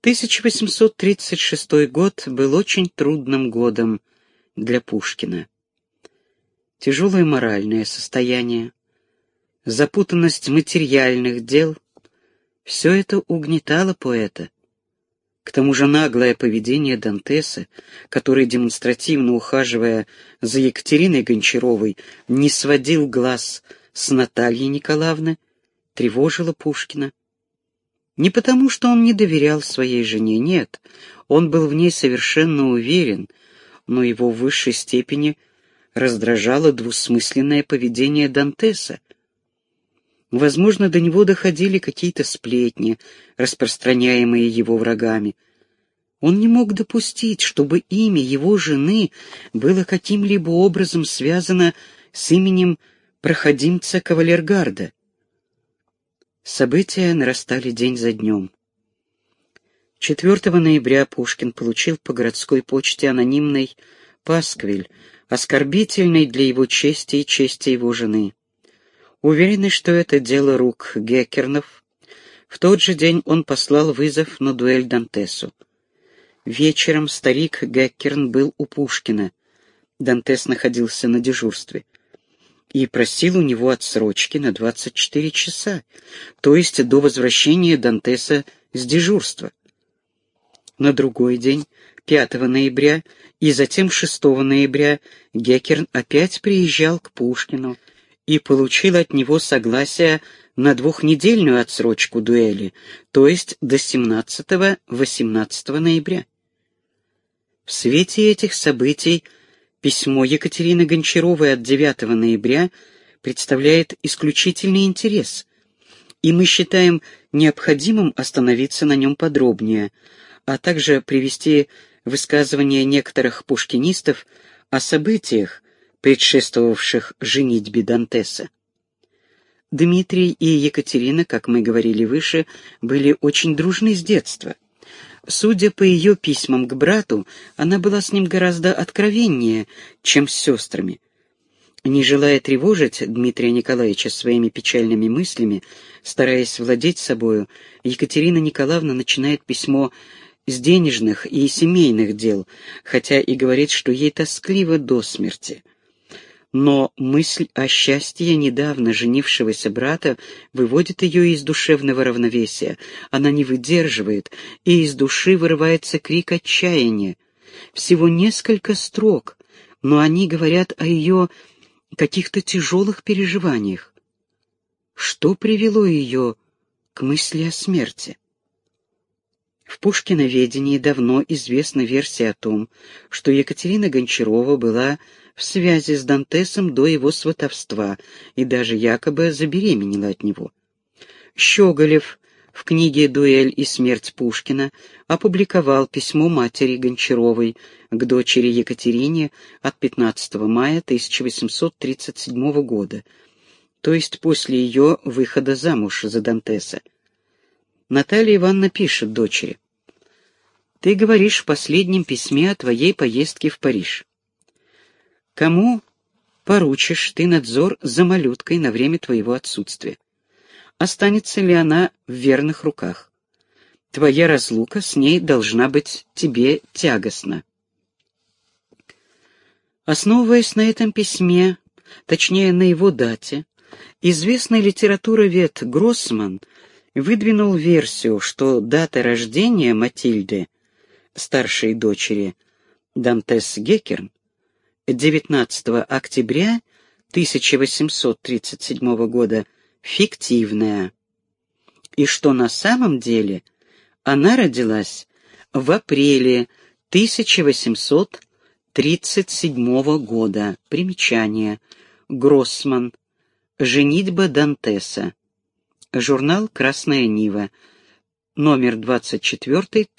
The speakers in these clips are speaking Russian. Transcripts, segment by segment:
1836 год был очень трудным годом для Пушкина. Тяжелое моральное состояние, запутанность материальных дел — все это угнетало поэта. К тому же наглое поведение Дантеса, который, демонстративно ухаживая за Екатериной Гончаровой, не сводил глаз с Натальей Николаевны, тревожило Пушкина. Не потому, что он не доверял своей жене, нет, он был в ней совершенно уверен, но его в высшей степени раздражало двусмысленное поведение Дантеса. Возможно, до него доходили какие-то сплетни, распространяемые его врагами. Он не мог допустить, чтобы имя его жены было каким-либо образом связано с именем проходимца кавалергарда. События нарастали день за днем. 4 ноября Пушкин получил по городской почте анонимный пасквиль, оскорбительный для его чести и чести его жены. Уверенный, что это дело рук Геккернов, в тот же день он послал вызов на дуэль Дантесу. Вечером старик Геккерн был у Пушкина. Дантес находился на дежурстве и просил у него отсрочки на 24 часа, то есть до возвращения Дантеса с дежурства. На другой день, 5 ноября, и затем 6 ноября Геккерн опять приезжал к Пушкину и получил от него согласие на 2-недельную отсрочку дуэли, то есть до 17-18 ноября. В свете этих событий письмо Екатерины Гончаровой от 9 ноября представляет исключительный интерес, и мы считаем необходимым остановиться на нем подробнее, а также привести высказывания некоторых пушкинистов о событиях, предшествовавших женитьбе Дантеса. Дмитрий и Екатерина, как мы говорили выше, были очень дружны с детства. Судя по ее письмам к брату, она была с ним гораздо откровеннее, чем с сестрами. Не желая тревожить Дмитрия Николаевича своими печальными мыслями, стараясь владеть собою, Екатерина Николаевна начинает письмо с денежных и семейных дел, хотя и говорит, что ей тоскливо до смерти. Но мысль о счастье недавно женившегося брата выводит ее из душевного равновесия. Она не выдерживает, и из души вырывается крик отчаяния. Всего несколько строк, но они говорят о ее каких-то тяжелых переживаниях. Что привело ее к мысли о смерти? В Пушкиноведении давно известна версия о том, что Екатерина Гончарова была в связи с Дантесом до его сватовства и даже якобы забеременела от него. Щеголев в книге «Дуэль и смерть Пушкина» опубликовал письмо матери Гончаровой к дочери Екатерине от 15 мая 1837 года, то есть после ее выхода замуж за Дантеса. Наталья Ивановна пишет дочери: «Ты говоришь в последнем письме о твоей поездке в Париж. Кому поручишь ты надзор за малюткой на время твоего отсутствия? Останется ли она в верных руках? Твоя разлука с ней должна быть тебе тягостна». Основываясь на этом письме, точнее на его дате, известный литературовед Гроссман выдвинул версию, что дата рождения Матильды, старшей дочери Дантес Геккерн, 19 октября 1837 года фиктивная, и что на самом деле она родилась в апреле 1837 года. Примечание. Гроссман. Женитьба Дантеса. Журнал «Красная Нива». Номер 24,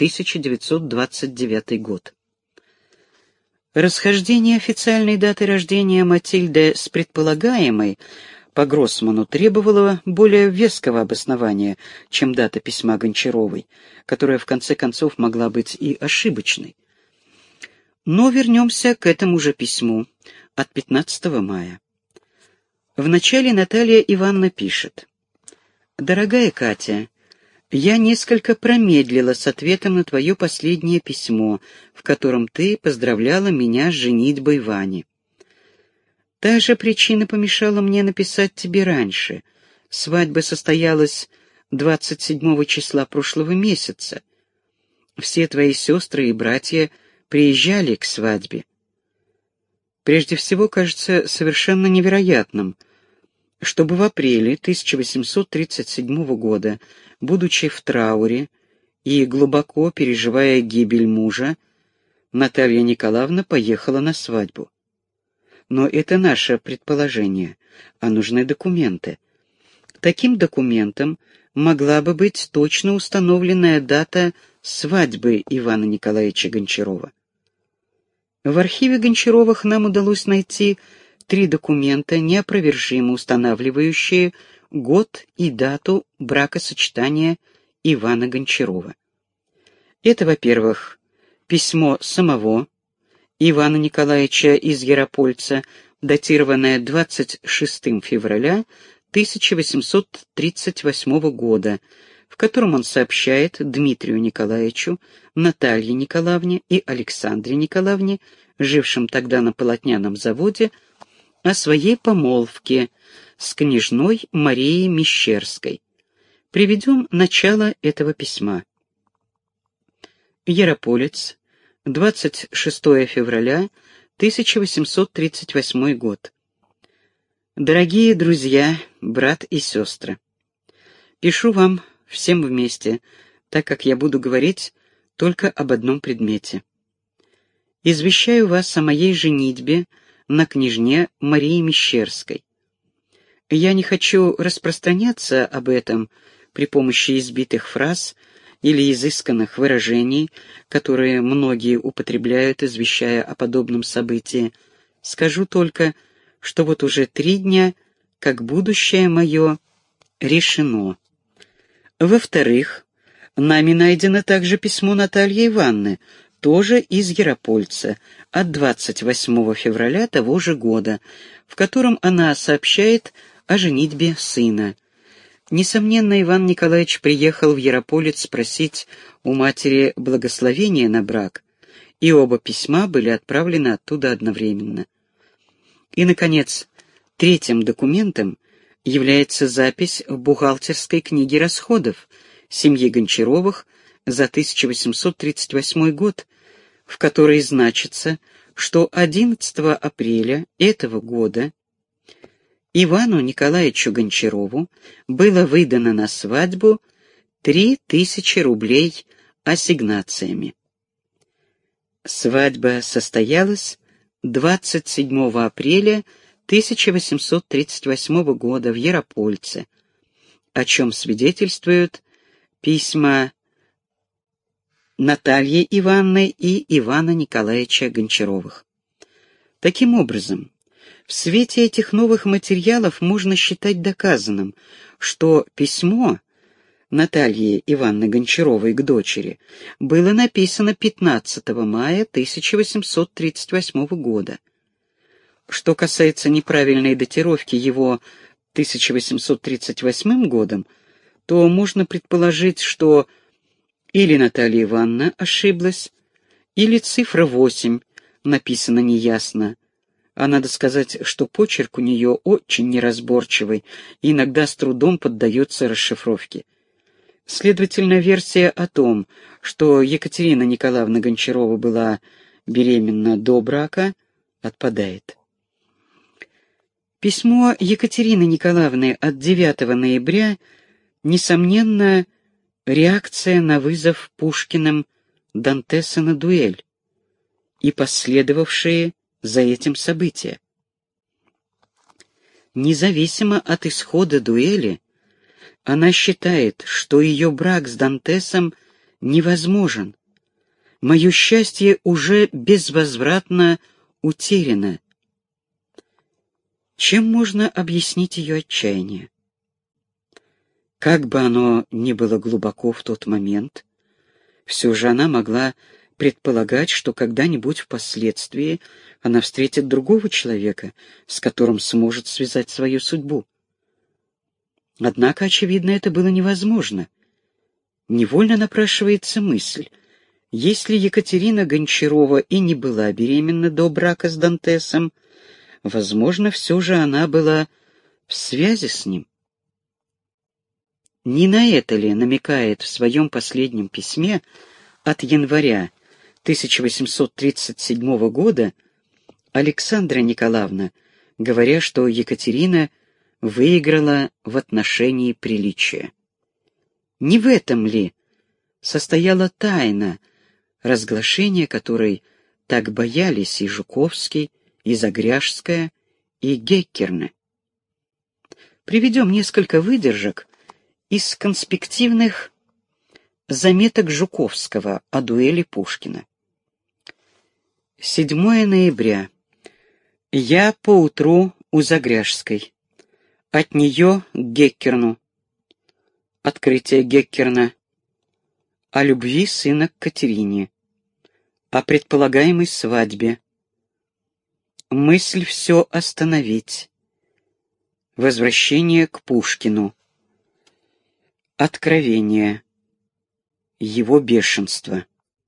1929 год. Расхождение официальной даты рождения Матильды с предполагаемой по Гроссману требовало более веского обоснования, чем дата письма Гончаровой, которая в конце концов могла быть и ошибочной. Но вернемся к этому же письму от 15 мая. Вначале Наталья Ивановна пишет: «Дорогая Катя, Я несколько промедлила с ответом на твое последнее письмо, в котором ты поздравляла меня с женитьбой Вани. Та же причина помешала мне написать тебе раньше. Свадьба состоялась 27 числа прошлого месяца. Все твои сестры и братья приезжали к свадьбе. Прежде всего, кажется совершенно невероятным, чтобы в апреле 1837 года, будучи в трауре и глубоко переживая гибель мужа, Наталья Николаевна поехала на свадьбу. Но это наше предположение, а нужны документы. Таким документом могла бы быть точно установленная дата свадьбы Ивана Николаевича Гончарова. В архиве Гончаровых нам удалось найти 3 документа, неопровержимо устанавливающие год и дату бракосочетания Ивана Гончарова. Это, во-первых, письмо самого Ивана Николаевича из Яропольца, датированное 26 февраля 1838 года, в котором он сообщает Дмитрию Николаевичу, Наталье Николаевне и Александре Николаевне, жившим тогда на полотняном заводе, о своей помолвке с княжной Марией Мещерской. Приведем начало этого письма. Ярополец, 26 февраля 1838 год. Дорогие друзья, брат и сестры, пишу вам всем вместе, так как я буду говорить только об одном предмете. Извещаю вас о моей женитьбе на княжне Марии Мещерской. Я не хочу распространяться об этом при помощи избитых фраз или изысканных выражений, которые многие употребляют, извещая о подобном событии. Скажу только, что вот уже 3 дня, как будущее мое решено. Во-вторых, нами найдено также письмо Натальи Ивановны, тоже из Яропольца, от 28 февраля того же года, в котором она сообщает о женитьбе сына. Несомненно, Иван Николаевич приехал в Ярополец спросить у матери благословения на брак, и оба письма были отправлены оттуда одновременно. И, наконец, 3-м документом является запись в бухгалтерской книге расходов семьи Гончаровых за 1838 год, в которой значится, что 11 апреля этого года Ивану Николаевичу Гончарову было выдано на свадьбу 3000 рублей ассигнациями. Свадьба состоялась 27 апреля 1838 года в Яропольце, о чем свидетельствуют письма Натальи Ивановны и Ивана Николаевича Гончаровых. Таким образом, в свете этих новых материалов можно считать доказанным, что письмо Натальи Ивановны Гончаровой к дочери было написано 15 мая 1838 года. Что касается неправильной датировки его 1838 годом, то можно предположить, что или Наталья Ивановна ошиблась, или цифра 8 написана неясно, а надо сказать, что почерк у нее очень неразборчивый и иногда с трудом поддается расшифровке. Следовательно, версия о том, что Екатерина Николаевна Гончарова была беременна до брака, отпадает. Письмо Екатерины Николаевны от 9 ноября, несомненно, реакция на вызов Пушкиным Дантеса на дуэль и последовавшие за этим события. Независимо от исхода дуэли, она считает, что ее брак с Дантесом невозможен. Мое счастье уже безвозвратно утеряно. Чем можно объяснить ее отчаяние? Как бы оно ни было глубоко в тот момент, все же она могла предполагать, что когда-нибудь впоследствии она встретит другого человека, с которым сможет связать свою судьбу. Однако, очевидно, это было невозможно. Невольно напрашивается мысль, если Екатерина Гончарова и не была беременна до брака с Дантесом, возможно, все же она была в связи с ним. Не на это ли намекает в своем последнем письме от января 1837 года Александра Николаевна, говоря, что Екатерина выиграла в отношении приличия? Не в этом ли состояла тайна разглашения, которой так боялись и Жуковский, и Загряжская, и Геккерны? Приведем несколько выдержек из конспективных заметок Жуковского о дуэли Пушкина. 7 ноября. Я поутру у Загряжской. От нее к Геккерну. Открытие Геккерна. О любви сына к Катерине. О предполагаемой свадьбе. Мысль все остановить. Возвращение к Пушкину. Откровение. Его бешенство.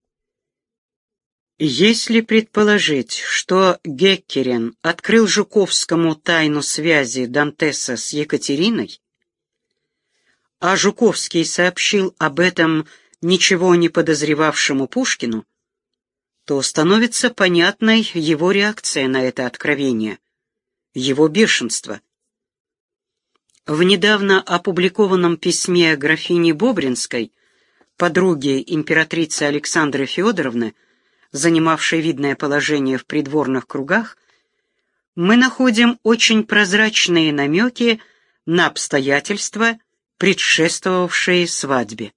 Если предположить, что Геккерен открыл Жуковскому тайну связи Дантеса с Екатериной, а Жуковский сообщил об этом ничего не подозревавшему Пушкину, то становится понятной его реакция на это откровение, его бешенство. В недавно опубликованном письме графини Бобринской, подруге императрицы Александры Федоровны, занимавшей видное положение в придворных кругах, мы находим очень прозрачные намеки на обстоятельства, предшествовавшие свадьбе.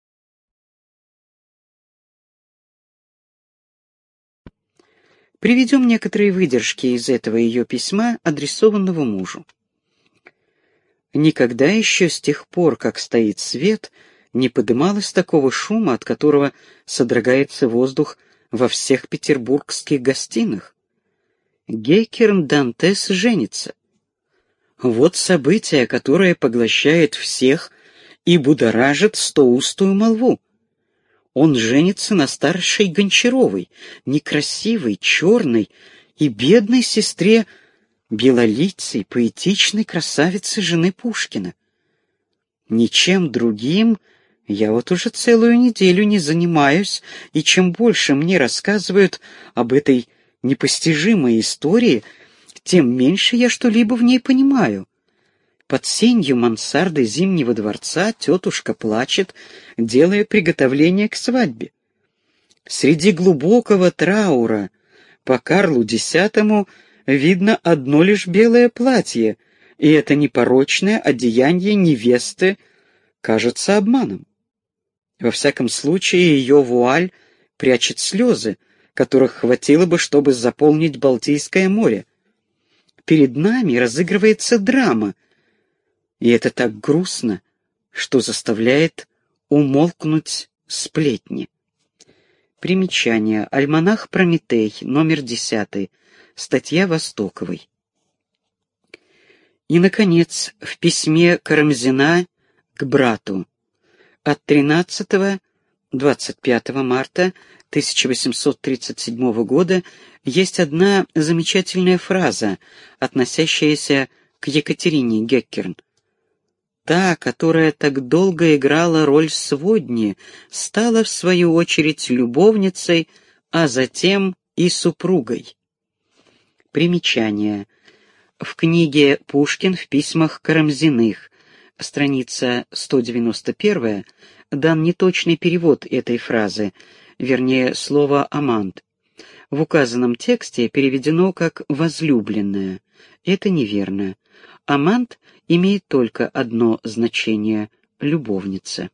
Приведем некоторые выдержки из этого ее письма, адресованного мужу. Никогда еще с тех пор, как стоит свет, не подымалось такого шума, от которого содрогается воздух во всех петербургских гостиных. Геккерн Дантес женится. Вот событие, которое поглощает всех и будоражит стоустую молву. Он женится на старшей Гончаровой, некрасивой, черной и бедной сестре белолицей, поэтичной красавицы жены Пушкина. Ничем другим я вот уже целую неделю не занимаюсь, и чем больше мне рассказывают об этой непостижимой истории, тем меньше я что-либо в ней понимаю. Под сенью мансарды Зимнего дворца тетушка плачет, делая приготовление к свадьбе. Среди глубокого траура по Карлу X видно одно лишь белое платье, и это непорочное одеяние невесты кажется обманом. Во всяком случае, ее вуаль прячет слезы, которых хватило бы, чтобы заполнить Балтийское море. Перед нами разыгрывается драма, и это так грустно, что заставляет умолкнуть сплетни. Примечание. Альманах «Прометей», номер 10, статья Востоковой. И, наконец, в письме Карамзина к брату от 13-25 марта 1837 года есть одна замечательная фраза, относящаяся к Екатерине Геккерн. Та, которая так долго играла роль сводни, стала, в свою очередь, любовницей, а затем и супругой. Примечание. В книге «Пушкин в письмах Карамзиных», страница 191, дан неточный перевод этой фразы, вернее, слово «амант». В указанном тексте переведено как «возлюбленная». Это неверно. «Амант» имеет только одно значение — любовница.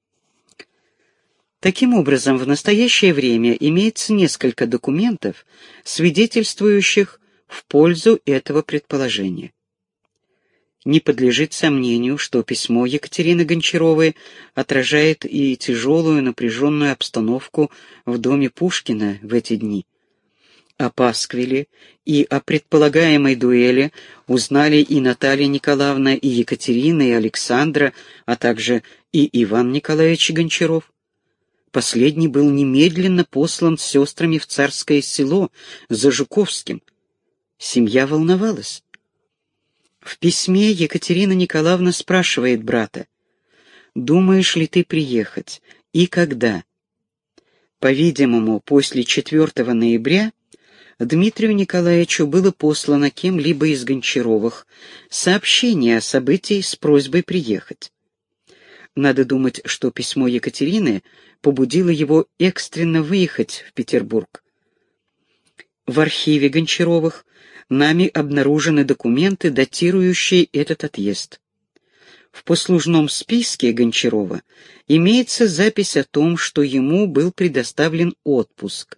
Таким образом, в настоящее время имеется несколько документов, свидетельствующих в пользу этого предположения. Не подлежит сомнению, что письмо Екатерины Гончаровой отражает и тяжелую напряженную обстановку в доме Пушкина в эти дни. О пасквиле и о предполагаемой дуэли узнали и Наталья Николаевна, и Екатерина, и Александра, а также и Иван Николаевич Гончаров. Последний был немедленно послан с сестрами в Царское Село за Жуковским. Семья волновалась. В письме Екатерина Николаевна спрашивает брата: «Думаешь ли ты приехать? И когда?» По-видимому, после 4 ноября Дмитрию Николаевичу было послано кем-либо из Гончаровых сообщение о событии с просьбой приехать. Надо думать, что письмо Екатерины побудило его экстренно выехать в Петербург. В архиве Гончаровых нами обнаружены документы, датирующие этот отъезд. В послужном списке Гончарова имеется запись о том, что ему был предоставлен отпуск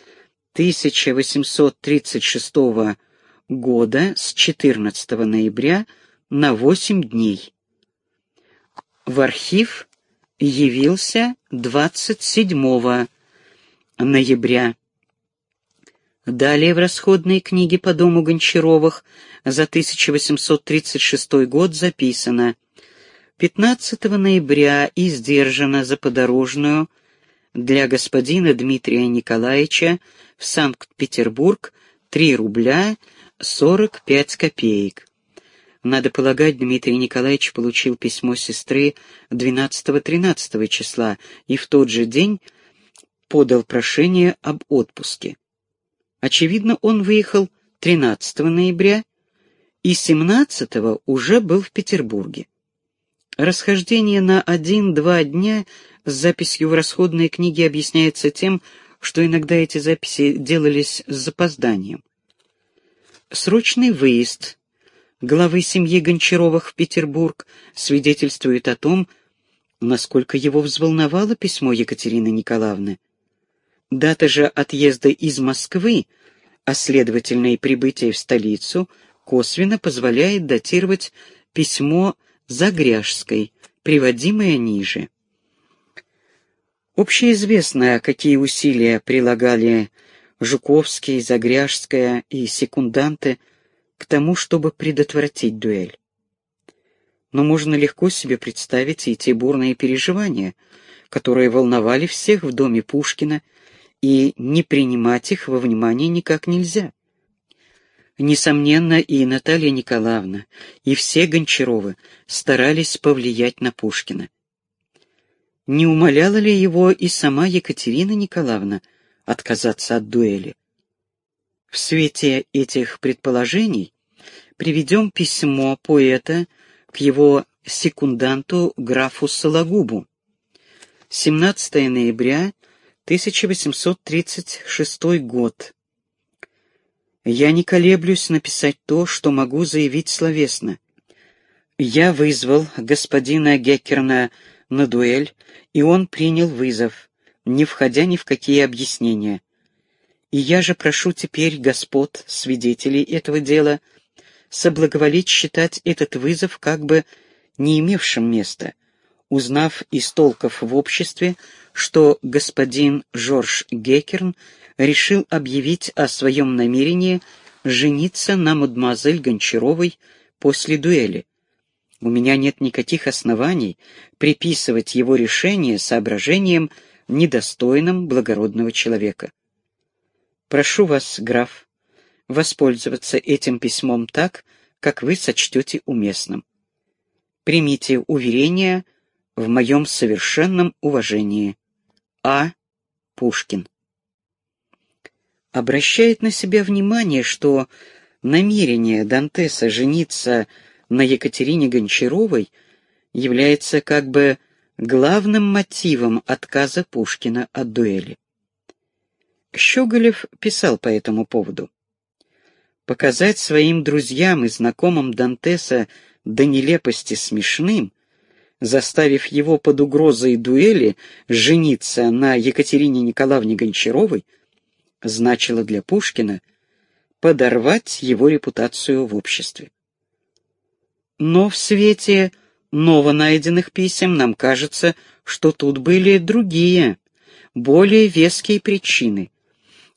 1836 года с 14 ноября на 8 дней. В архив явился 27 ноября. Далее в расходной книге по дому Гончаровых за 1836 год записано: 15 ноября издержано за подорожную для господина Дмитрия Николаевича в Санкт-Петербург 3 рубля 45 копеек. Надо полагать, Дмитрий Николаевич получил письмо сестры 12-13 числа и в тот же день подал прошение об отпуске. Очевидно, он выехал 13 ноября и 17 уже был в Петербурге. Расхождение на 1-2 дня с записью в расходной книге объясняется тем, что иногда эти записи делались с запозданием. Срочный выезд главы семьи Гончаровых в Петербург свидетельствует о том, насколько его взволновало письмо Екатерины Николаевны. Дата же отъезда из Москвы, а следовательно и прибытия в столицу, косвенно позволяет датировать письмо Загряжской, приводимое ниже. Общеизвестно, какие усилия прилагали Жуковский, Загряжская и секунданты к тому, чтобы предотвратить дуэль. Но можно легко себе представить и те бурные переживания, которые волновали всех в доме Пушкина, и не принимать их во внимание никак нельзя. Несомненно, и Наталья Николаевна, и все Гончаровы старались повлиять на Пушкина. Не умоляла ли его и сама Екатерина Николаевна отказаться от дуэли? В свете этих предположений приведем письмо поэта к его секунданту графу Сологубу. 17 ноября 1836 год. Я не колеблюсь написать то, что могу заявить словесно. Я вызвал господина Геккерна на дуэль, и он принял вызов, не входя ни в какие объяснения. И я же прошу теперь господ, свидетелей этого дела, соблаговолить считать этот вызов как бы не имевшим места, узнав из толков в обществе, что господин Жорж Геккерн решил объявить о своем намерении жениться на мадемуазель Гончаровой после дуэли. У меня нет никаких оснований приписывать его решение соображениям, недостойным благородного человека. Прошу вас, граф, воспользоваться этим письмом так, как вы сочтете уместным. Примите уверение в моем совершенном уважении. А. Пушкин. Обращает на себя внимание, что намерение Дантеса жениться на Екатерине Гончаровой является как бы главным мотивом отказа Пушкина от дуэли. Щеголев писал по этому поводу: «Показать своим друзьям и знакомым Дантеса до нелепости смешным, заставив его под угрозой дуэли жениться на Екатерине Николаевне Гончаровой, значило для Пушкина подорвать его репутацию в обществе». Но в свете новонайденных писем нам кажется, что тут были другие, более веские причины,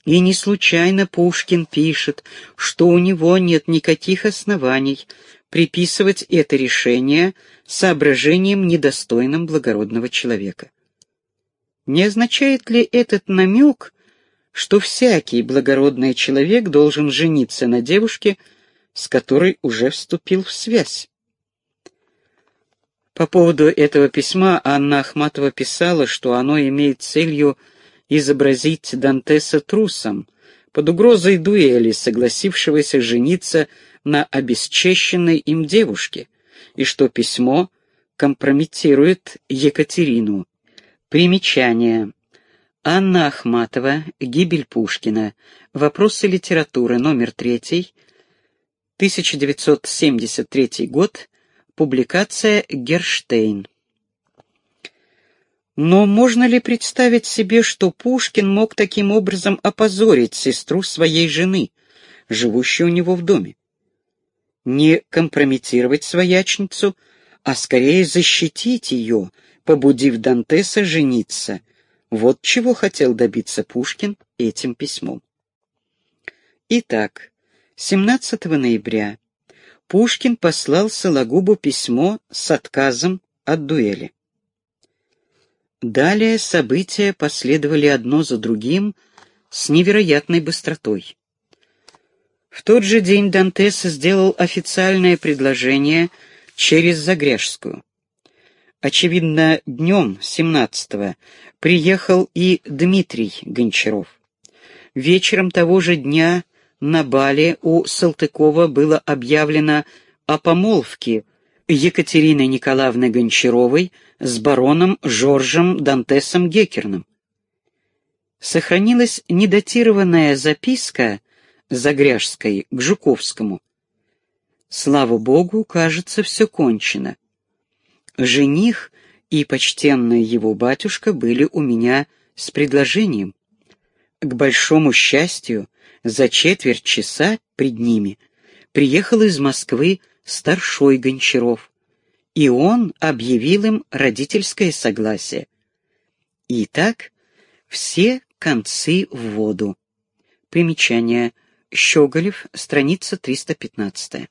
И не случайно Пушкин пишет, что у него нет никаких оснований приписывать это решение соображениям, недостойным благородного человека. Не означает ли этот намек, что всякий благородный человек должен жениться на девушке, с которой уже вступил в связь? По поводу этого письма Анна Ахматова писала, что оно имеет целью изобразить Дантеса трусом, под угрозой дуэли, согласившегося жениться на обесчещенной им девушке, и что письмо компрометирует Екатерину. Примечание. Анна Ахматова. Гибель Пушкина. Вопросы литературы. Номер 3. 1973 год. Публикация Герштейн. Но можно ли представить себе, что Пушкин мог таким образом опозорить сестру своей жены, живущую у него в доме? Не компрометировать своячницу, а скорее защитить ее, побудив Дантеса жениться. Вот чего хотел добиться Пушкин этим письмом. Итак, 17 ноября Пушкин послал Сологубу письмо с отказом от дуэли. Далее события последовали одно за другим с невероятной быстротой. В тот же день Дантес сделал официальное предложение через Загряжскую. Очевидно, днем 17-го приехал и Дмитрий Гончаров. Вечером того же дня на бале у Салтыкова было объявлено о помолвке Екатерины Николаевны Гончаровой с бароном Жоржем Дантесом Геккерном. Сохранилась недатированная записка Загряжской к Жуковскому. Слава Богу, кажется, все кончено. Жених и почтенный его батюшка были у меня с предложением. К большому счастью, за четверть часа пред ними приехал из Москвы старшой Гончаров, и он объявил им родительское согласие. Итак, все концы в воду. Примечание. Щеголев, страница 315.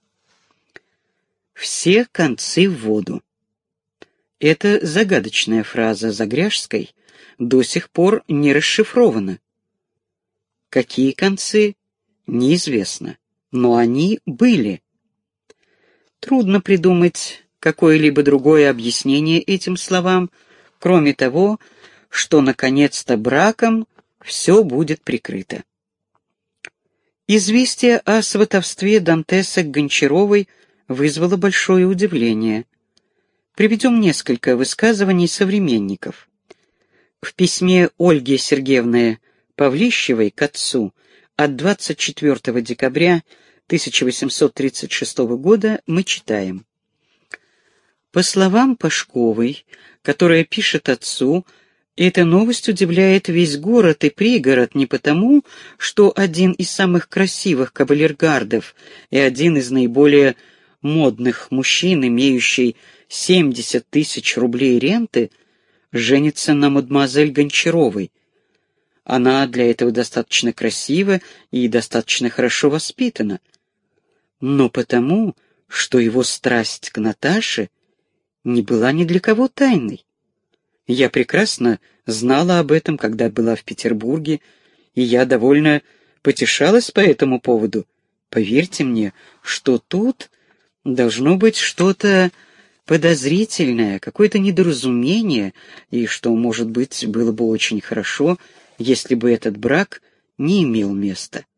Все концы в воду. Эта загадочная фраза Загряжской до сих пор не расшифрована. Какие концы, неизвестно, но они были. Трудно придумать какое-либо другое объяснение этим словам, кроме того, что наконец-то браком все будет прикрыто. Известие о сватовстве Дантеса к Гончаровой вызвало большое удивление. Приведем несколько высказываний современников. В письме Ольги Сергеевны Павлищевой к отцу от 24 декабря 1836 года мы читаем: «По словам Пашковой, которая пишет отцу, эта новость удивляет весь город и пригород не потому, что один из самых красивых кавалергардов и один из наиболее модных мужчин, имеющий 70 тысяч рублей ренты, женится на мадемуазель Гончаровой. Она для этого достаточно красива и достаточно хорошо воспитана, но потому, что его страсть к Наташе не была ни для кого тайной. Я прекрасно знала об этом, когда была в Петербурге, и я довольно потешалась по этому поводу. Поверьте мне, что тут должно быть что-то подозрительное, какое-то недоразумение, и что, может быть, было бы очень хорошо, если бы этот брак не имел места».